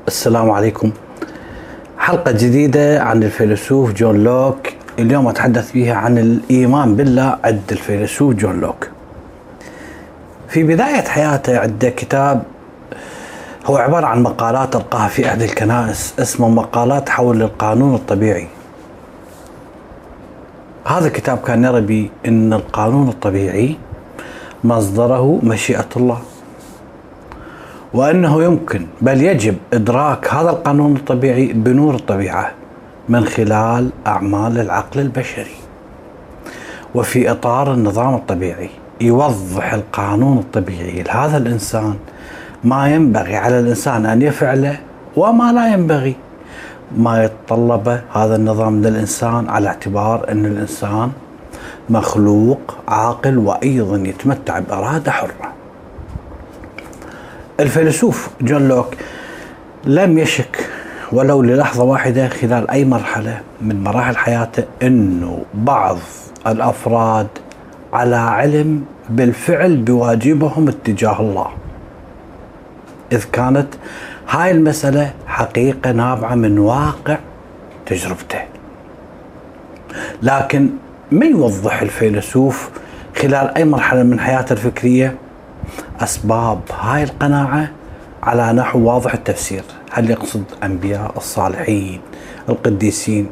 السلام عليكم. حلقة جديدة عن الفيلسوف جون لوك. اليوم أتحدث فيها عن الإيمان بالله عند الفيلسوف جون لوك. في بداية حياته عنده كتاب هو عبارة عن مقالات ألقاها في إحدى الكنائس اسمه مقالات حول القانون الطبيعي. هذا الكتاب كان يرى بأن القانون الطبيعي مصدره مشيئة الله، وأنه يمكن بل يجب إدراك هذا القانون الطبيعي بنور الطبيعة من خلال أعمال العقل البشري. وفي إطار النظام الطبيعي يوضح القانون الطبيعي لهذا الإنسان ما ينبغي على الإنسان أن يفعله وما لا ينبغي، ما يتطلبه هذا النظام من الإنسان، على اعتبار أن الإنسان مخلوق عاقل وأيضا يتمتع بإرادة حرة. الفيلسوف جون لوك لم يشك ولو للحظة واحدة خلال أي مرحلة من مراحل حياته أنه بعض الأفراد على علم بالفعل بواجبهم اتجاه الله، إذ كانت هاي المسألة حقيقة نابعة من واقع تجربته. لكن ما يوضح الفيلسوف خلال أي مرحلة من حياته الفكرية أسباب هاي القناعة على نحو واضح التفسير. هل يقصد أنبياء، الصالحين، القديسين؟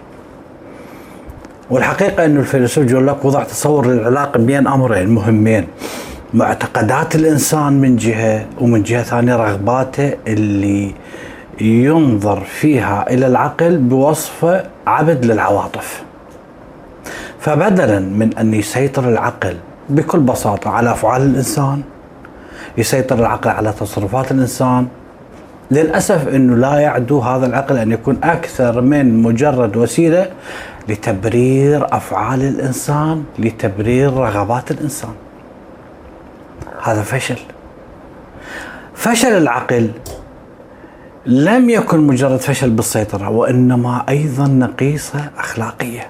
والحقيقة أن الفيلسوف جون لوك وضع تصور للعلاقة بين أمرين مهمين: معتقدات الإنسان من جهة، ومن جهة ثانية رغباته اللي ينظر فيها إلى العقل بوصفه عبد للعواطف. فبدلا من أن يسيطر العقل بكل بساطة على أفعال الإنسان، يسيطر العقل على تصرفات الإنسان. للأسف أنه لا يعدو هذا العقل أن يكون أكثر من مجرد وسيلة لتبرير أفعال الإنسان، لتبرير رغبات الإنسان. هذا فشل العقل لم يكن مجرد فشل بالسيطرة، وإنما أيضا نقيصة أخلاقية.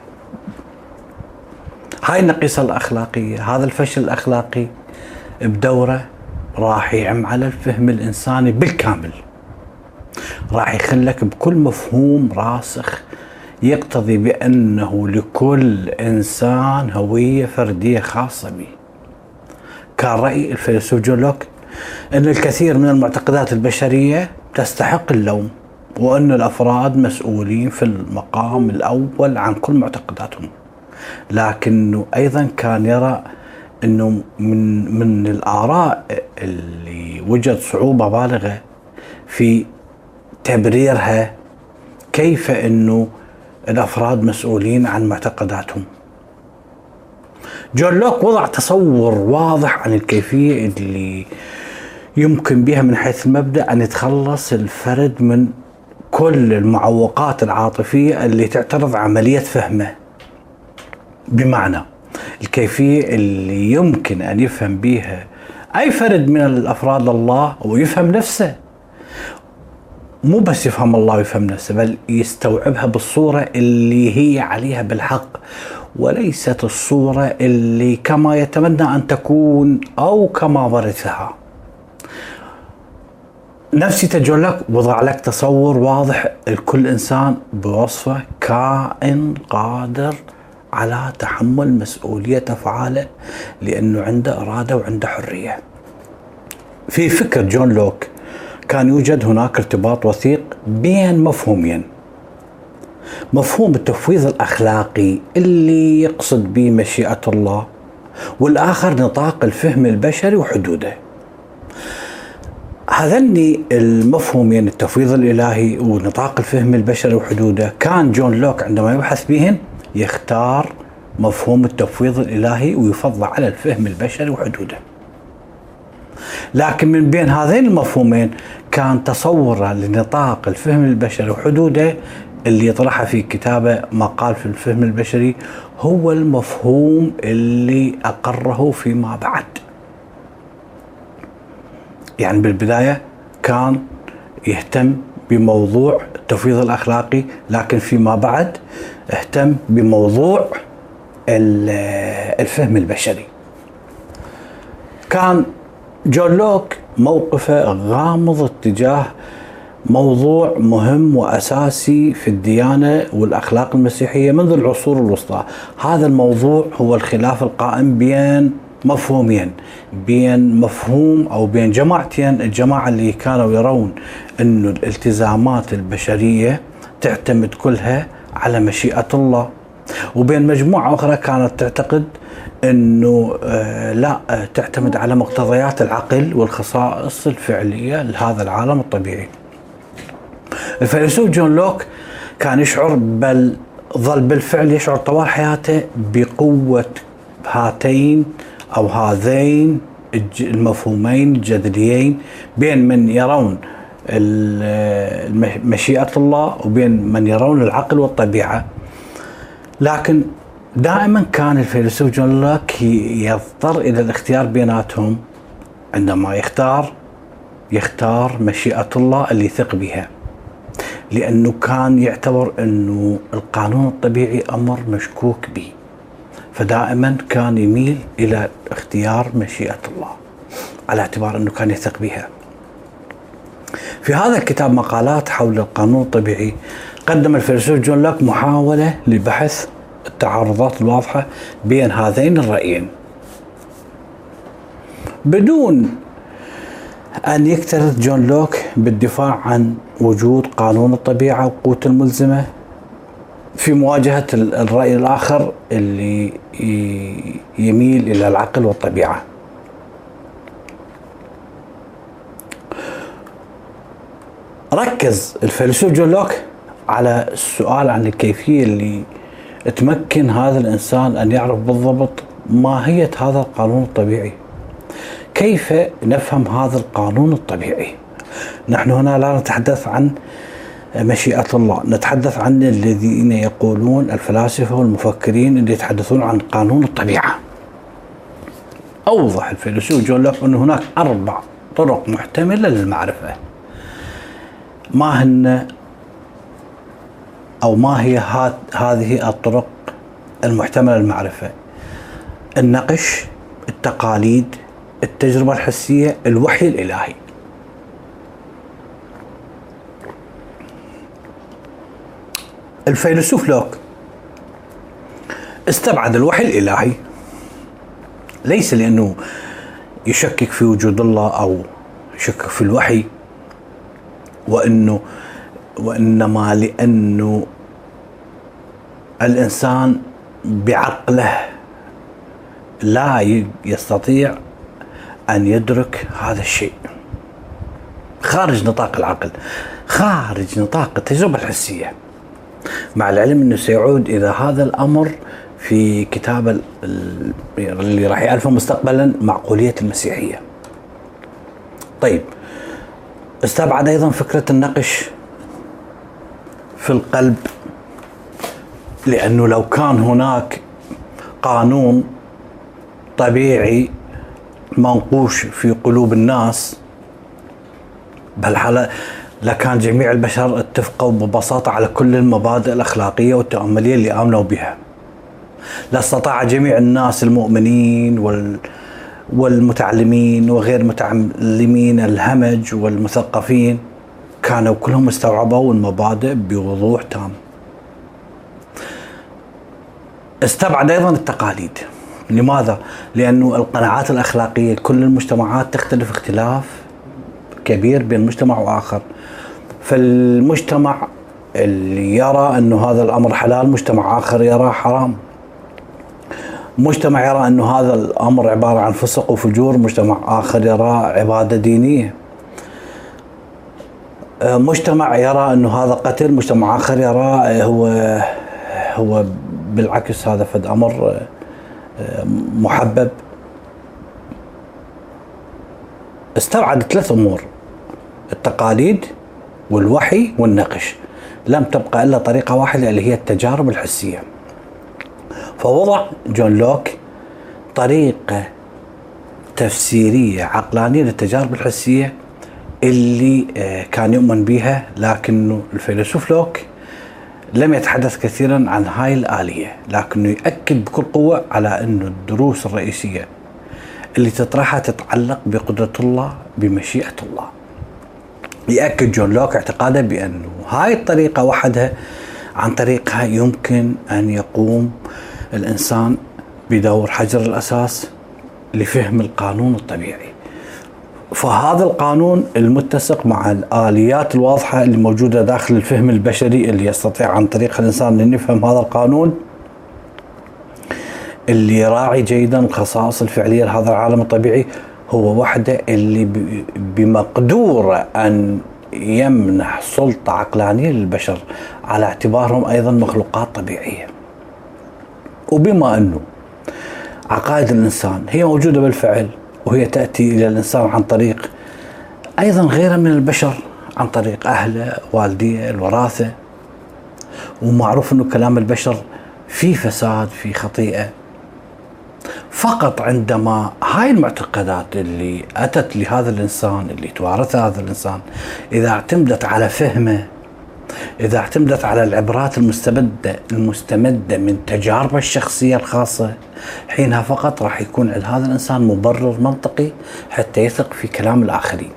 هاي النقيصة الأخلاقية، هذا الفشل الأخلاقي بدوره راح يعم على الفهم الإنساني بالكامل، راح يخلك بكل مفهوم راسخ يقتضي بأنه لكل إنسان هوية فردية خاصة به. كان رأي الفيلسوف جون لوك أن الكثير من المعتقدات البشرية تستحق اللوم، وأن الأفراد مسؤولين في المقام الأول عن كل معتقداتهم. لكنه أيضا كان يرى أنه من الآراء اللي وجد صعوبة بالغة في تبريرها كيف أنه الأفراد مسؤولين عن معتقداتهم. جون لوك وضع تصور واضح عن الكيفية اللي يمكن بها من حيث المبدأ أن يتخلص الفرد من كل المعوقات العاطفية اللي تعترض عملية فهمه. بمعنى الكيفية اللي يمكن أن يفهم بها أي فرد من الأفراد الله ويفهم نفسه، مو بس يفهم الله ويفهم نفسه، بل يستوعبها بالصورة اللي هي عليها بالحق، وليست الصورة اللي كما يتمنى أن تكون أو كما ورثها. نفسي جون لوك وضع لك تصور واضح لكل إنسان بوصفه كائن قادر على تحمل مسؤولية أفعاله، لأنه عنده إرادة وعنده حرية. في فكر جون لوك كان يوجد هناك ارتباط وثيق بين مفهومين: مفهوم التفويض الأخلاقي اللي يقصد به مشيئة الله، والآخر نطاق الفهم البشري وحدوده. هذني المفهومين التفويض الإلهي ونطاق الفهم البشري وحدوده كان جون لوك عندما يبحث بهن يختار مفهوم التفويض الإلهي ويفضل على الفهم البشري وحدوده. لكن من بين هذين المفهومين كان تصوره لنطاق الفهم البشري وحدوده اللي يطرحه في كتابه مقال في الفهم البشري هو المفهوم اللي أقره فيما بعد. يعني بالبداية كان يهتم بموضوع التفويض الأخلاقي، لكن فيما بعد اهتم بموضوع الفهم البشري. كان جون لوك موقفه غامض اتجاه موضوع مهم وأساسي في الديانة والأخلاق المسيحية منذ العصور الوسطى. هذا الموضوع هو الخلاف القائم بين مفهومين، بين مفهوم أو بين جماعتين. الجماعة اللي كانوا يرون أن الالتزامات البشرية تعتمد كلها على مشيئة الله، وبين مجموعة أخرى كانت تعتقد أنه لا، تعتمد على مقتضيات العقل والخصائص الفعلية لهذا العالم الطبيعي. الفيلسوف جون لوك كان يشعر، بل ظل بالفعل يشعر طوال حياته، بقوة هاتين أو هذين المفهومين الجذريين بين من يرون مشيئة الله وبين من يرون العقل والطبيعة. لكن دائما كان الفيلسوف جون لوك يضطر إلى الاختيار بيناتهم. عندما يختار مشيئة الله اللي يثق بها، لأنه كان يعتبر أنه القانون الطبيعي أمر مشكوك به، فدائما كان يميل إلى اختيار مشيئة الله على اعتبار أنه كان يثق بها. في هذا الكتاب مقالات حول القانون الطبيعي قدم الفيلسوف جون لوك محاولة لبحث التعارضات الواضحة بين هذين الرأيين، بدون أن يكترث جون لوك بالدفاع عن وجود قانون الطبيعة وقوته الملزمة في مواجهة الرأي الآخر اللي يميل إلى العقل والطبيعة. ركز الفيلسوف جون لوك على السؤال عن الكيفية اللي تمكن هذا الإنسان أن يعرف بالضبط ماهية هذا القانون الطبيعي. كيف نفهم هذا القانون الطبيعي؟ نحن هنا لا نتحدث عن مشيئة الله، نتحدث عن الذين يقولون الفلاسفة والمفكرين اللي يتحدثون عن قانون الطبيعة. أوضح الفيلسوف جون لوك أن هناك 4 طرق محتملة للمعرفة. ما هن أو ما هي هذه الطرق المحتملة للمعرفة؟ النقش، التقاليد، التجربة الحسية، الوحي الإلهي. الفيلسوف لوك استبعد الوحي الإلهي، ليس لأنه يشكك في وجود الله أو يشكك في الوحي، وإنما لأنه الإنسان بعقله لا يستطيع أن يدرك هذا الشيء، خارج نطاق العقل، خارج نطاق التجربة الحسية، مع العلم أنه سيعود إلى هذا الأمر في كتاب اللي راح يألفه مستقبلا، معقولية المسيحية. طيب، استبعد أيضا فكرة النقش في القلب، لأنه لو كان هناك قانون طبيعي منقوش في قلوب الناس بهالحالة لكان جميع البشر اتفقوا ببساطة على كل المبادئ الأخلاقية والتأملية اللي آمنوا بها. لا استطاع جميع الناس المؤمنين والمتعلمين وغير متعلمين، الهمج والمثقفين، كانوا كلهم استوعبوا المبادئ بوضوح تام. استبعد أيضا التقاليد. لماذا؟ لأنه القناعات الأخلاقية كل المجتمعات تختلف اختلاف كبير بين مجتمع وآخر. فالمجتمع اللي يرى أنه هذا الأمر حلال، مجتمع آخر يرى حرام. مجتمع يرى أنه هذا الأمر عبارة عن فسق وفجور، مجتمع آخر يرى عبادة دينية. مجتمع يرى أنه هذا قتل، مجتمع آخر يرى هو بالعكس هذا فد أمر محبب. استبعد 3 أمور: التقاليد والوحي والنقش. لم تبقى إلا طريقة واحدة اللي هي التجارب الحسية. فوضع جون لوك طريقة تفسيرية عقلانية للتجارب الحسية اللي كان يؤمن بها، لكنه الفيلسوف لوك لم يتحدث كثيرا عن هاي الآلية، لكنه يؤكد بكل قوة على أنه الدروس الرئيسية اللي تطرحها تتعلق بقدرة الله، بمشيئة الله. يأكد جون لوك اعتقاده بأنه هاي الطريقة وحدها عن طريقها يمكن أن يقوم الإنسان بدور حجر الأساس لفهم القانون الطبيعي. فهذا القانون المتسق مع الآليات الواضحة اللي موجودة داخل الفهم البشري اللي يستطيع عن طريقها الإنسان أن يفهم هذا القانون اللي يراعي جيدا الخصائص الفعلية لهذا العالم الطبيعي، هو وحده اللي بمقدوره أن يمنح سلطة عقلانية للبشر على اعتبارهم أيضا مخلوقات طبيعية. وبما أنه عقائد الإنسان هي موجودة بالفعل، وهي تأتي إلى الإنسان عن طريق أيضا غيره من البشر، عن طريق أهله، والديه، الوراثة، ومعروف أنه كلام البشر في فساد، في خطيئة. فقط عندما هاي المعتقدات اللي أتت لهذا الإنسان، اللي توارثها هذا الإنسان، إذا اعتمدت على فهمه، إذا اعتمدت على العبرات المستمدة من تجاربه الشخصية الخاصة، حينها فقط راح يكون عند هذا الإنسان مبرر منطقي حتى يثق في كلام الآخرين.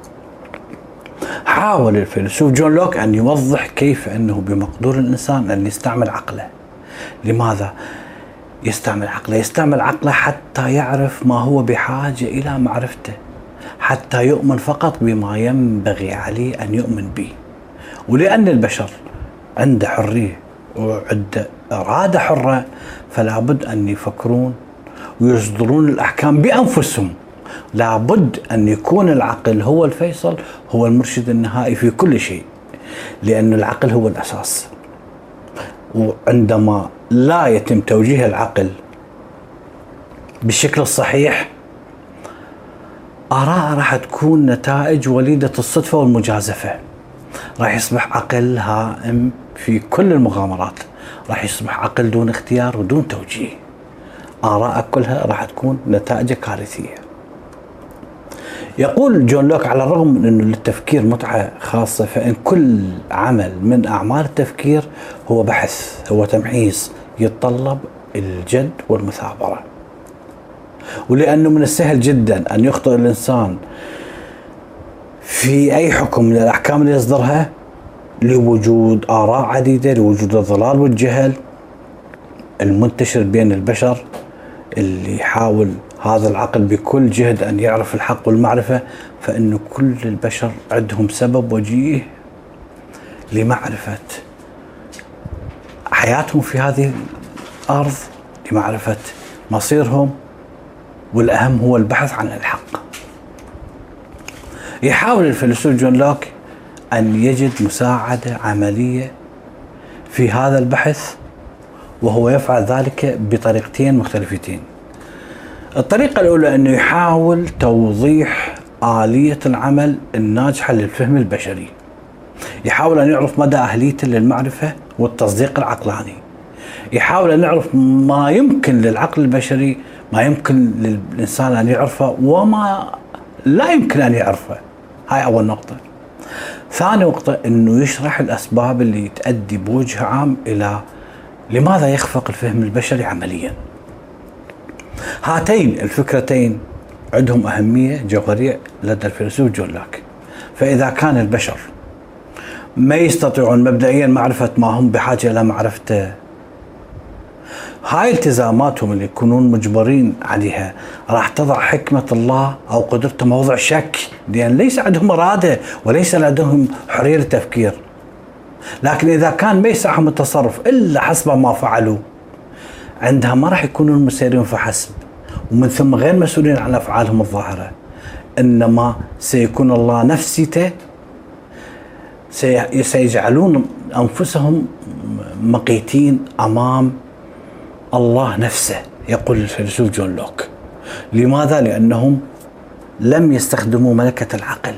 حاول الفيلسوف جون لوك أن يوضح كيف أنه بمقدور الإنسان أن يستعمل عقله. لماذا يستعمل عقله؟ يستعمل عقله حتى يعرف ما هو بحاجة إلى معرفته، حتى يؤمن فقط بما ينبغي عليه أن يؤمن به. ولأن البشر عنده حرية وعنده إرادة حرة، فلا بد أن يفكرون ويصدرون الأحكام بأنفسهم. لا بد أن يكون العقل هو الفيصل، هو المرشد النهائي في كل شيء، لأن العقل هو الأساس. وعندما لا يتم توجيه العقل بالشكل الصحيح، آراء راح تكون نتائج وليدة الصدفة والمجازفة. راح يصبح عقل هائم في كل المغامرات، راح يصبح عقل دون اختيار ودون توجيه. آراء كلها راح تكون نتائج كارثية. يقول جون لوك على الرغم من أنه للتفكير متعة خاصة، فإن كل عمل من أعمال التفكير هو بحث، هو تمحيص، يتطلب الجد والمثابرة. ولأنه من السهل جدا أن يخطئ الإنسان في أي حكم من الأحكام اللي يصدرها لوجود آراء عديدة، لوجود الضلال والجهل المنتشر بين البشر، اللي يحاول هذا العقل بكل جهد أن يعرف الحق والمعرفة، فإن كل البشر عندهم سبب وجيه لمعرفة حياتهم في هذه الأرض، لمعرفة مصيرهم، والأهم هو البحث عن الحق. يحاول الفيلسوف جون لوك أن يجد مساعدة عملية في هذا البحث، وهو يفعل ذلك بطريقتين مختلفتين. الطريقة الأولى أنه يحاول توضيح آلية العمل الناجحة للفهم البشري، يحاول أن يعرف مدى أهليته للمعرفة والتصديق العقلاني، يحاول أن يعرف ما يمكن للعقل البشري، ما يمكن للإنسان أن يعرفه وما لا يمكن أن يعرفه. هاي أول نقطة. ثاني نقطة أنه يشرح الأسباب اللي تؤدي بوجه عام إلى لماذا يخفق الفهم البشري عمليا. هاتين الفكرتين عندهم أهمية جوهرية لدى الفيلسوف جون لوك. فإذا كان البشر ما يستطيعون مبدئيا معرفة ما هم بحاجة إلى معرفته، هاي التزاماتهم اللي يكونون مجبرين عليها راح تضع حكمة الله أو قدرته موضع شك، لأن ليس عندهم إرادة وليس عندهم حرية التفكير. لكن إذا كان ما يسعهم التصرف إلا حسب ما فعلوا، عندها ما راح يكونون مسيرين فحسب، ومن ثم غير مسؤولين عن أفعالهم الظاهرة، إنما سيكون الله نفسيته، سيجعلون أنفسهم مقيتين أمام الله نفسه. يقول الفيلسوف جون لوك. لماذا؟ لأنهم لم يستخدموا ملكة العقل.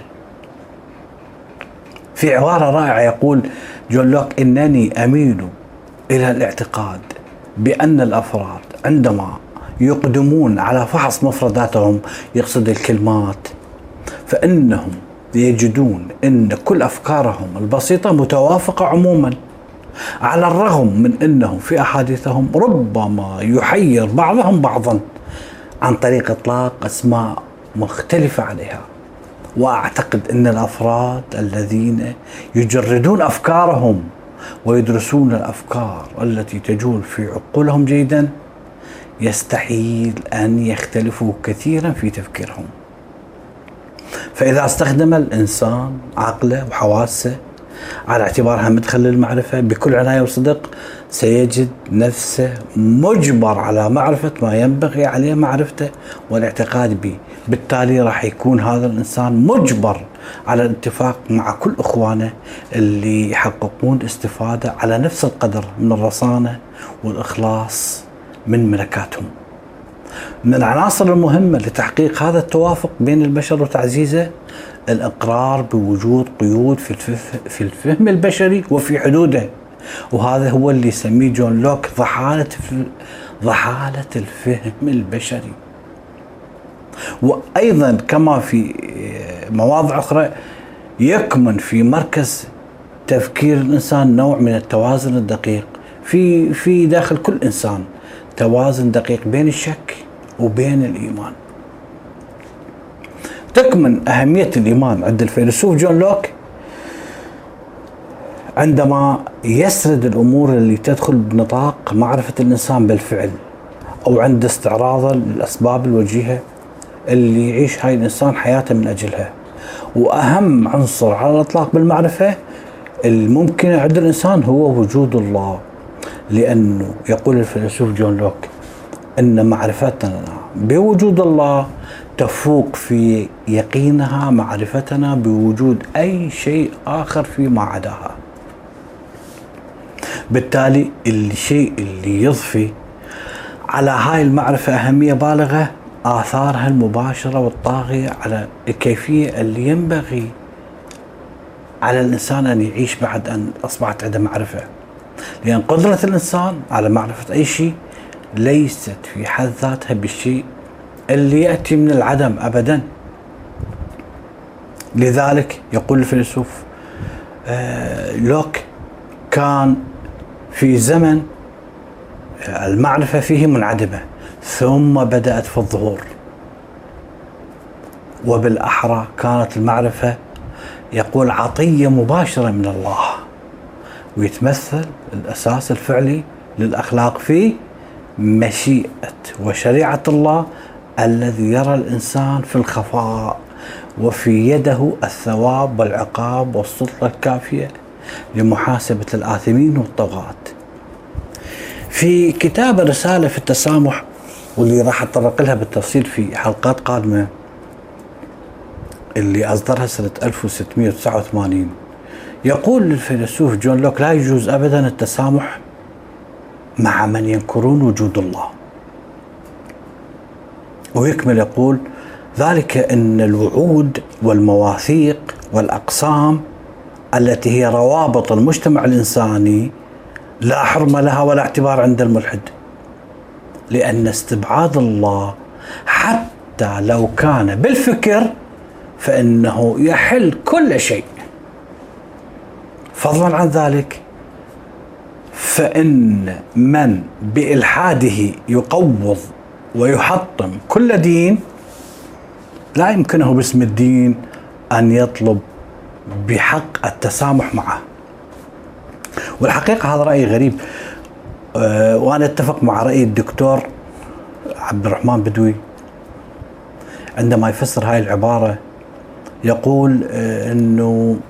في عبارة رائعة يقول جون لوك: إنني أميل إلى الاعتقاد بأن الأفراد عندما يقدمون على فحص مفرداتهم، يقصد الكلمات، فإنهم يجدون أن كل أفكارهم البسيطة متوافقة عموما، على الرغم من أنهم في أحاديثهم ربما يحير بعضهم بعضا عن طريق إطلاق أسماء مختلفة عليها. وأعتقد أن الأفراد الذين يجردون أفكارهم ويدرسون الأفكار التي تجول في عقولهم جيدا يستحيل أن يختلفوا كثيرا في تفكيرهم. فإذا استخدم الإنسان عقله وحواسه على اعتبارها مدخل للمعرفة بكل عناية وصدق سيجد نفسه مجبر على معرفة ما ينبغي عليه معرفته والاعتقاد به. بالتالي راح يكون هذا الإنسان مجبر على الاتفاق مع كل إخوانه اللي يحققون استفادة على نفس القدر من الرصانة والإخلاص من ملكاتهم. من العناصر المهمة لتحقيق هذا التوافق بين البشر وتعزيزه الإقرار بوجود قيود في الفهم البشري وفي حدوده، وهذا هو اللي يسميه جون لوك ضحالة الفهم البشري. وأيضا كما في مواضع أخرى يكمن في مركز تفكير الإنسان نوع من التوازن الدقيق في داخل كل إنسان، توازن دقيق بين الشك وبين الإيمان. تكمن أهمية الإيمان عند الفيلسوف جون لوك عندما يسرد الأمور اللي تدخل بنطاق معرفة الإنسان بالفعل، أو عند استعراضه للأسباب الوجيهة اللي يعيش هاي الإنسان حياته من أجلها. وأهم عنصر على الإطلاق بالمعرفة الممكنة عند الإنسان هو وجود الله، لأنه يقول الفيلسوف جون لوك أن معرفتنا بوجود الله تفوق في يقينها معرفتنا بوجود أي شيء آخر فيما عداها. بالتالي الشيء اللي يضفي على هاي المعرفة أهمية بالغة آثارها المباشرة والطاغية على الكيفية اللي ينبغي على الإنسان أن يعيش بعد أن أصبحت عنده معرفة، لأن قدرة الإنسان على معرفة أي شيء ليست في حد ذاتها بالشيء اللي يأتي من العدم أبدا. لذلك يقول الفيلسوف لوك كان في زمن المعرفة فيه منعدمة ثم بدأت في الظهور، وبالأحرى كانت المعرفة يقول عطية مباشرة من الله، ويتمثل الأساس الفعلي للأخلاق في مشيئة وشريعة الله الذي يرى الإنسان في الخفاء وفي يده الثواب والعقاب والسلطة الكافية لمحاسبة الآثمين والطغاة. في كتاب رسالة في التسامح، واللي راح أتطرق لها بالتفصيل في حلقات قادمة، اللي أصدرها سنة 1689، يقول الفيلسوف جون لوك لا يجوز أبدا التسامح مع من ينكرون وجود الله. ويكمل يقول ذلك أن الوعود والمواثيق والأقسام التي هي روابط المجتمع الإنساني لا حرم لها ولا اعتبار عند الملحد، لأن استبعاد الله حتى لو كان بالفكر فإنه يحل كل شيء. فضلا عن ذلك فإن من بإلحاده يقوض ويحطم كل دين لا يمكنه باسم الدين أن يطلب بحق التسامح معه. والحقيقة هذا رأي غريب، وأنا أتفق مع رأي الدكتور عبد الرحمن بدوي عندما يفسر هاي العبارة. يقول أنه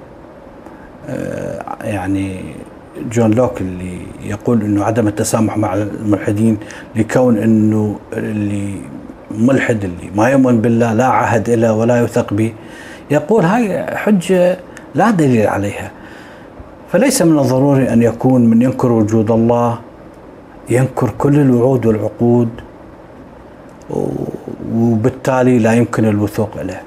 يعني جون لوك اللي يقول أنه عدم التسامح مع الملحدين لكون أنه اللي ملحد اللي ما يؤمن بالله لا عهد له ولا يوثق به، يقول هاي حجة لا دليل عليها. فليس من الضروري أن يكون من ينكر وجود الله ينكر كل الوعود والعقود، وبالتالي لا يمكن الوثوق له.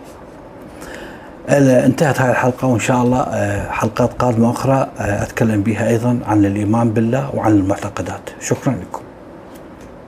انتهت هذه الحلقة، وإن شاء الله حلقات قادمة أخرى أتكلم بها أيضا عن الإيمان بالله وعن المعتقدات. شكرا لكم.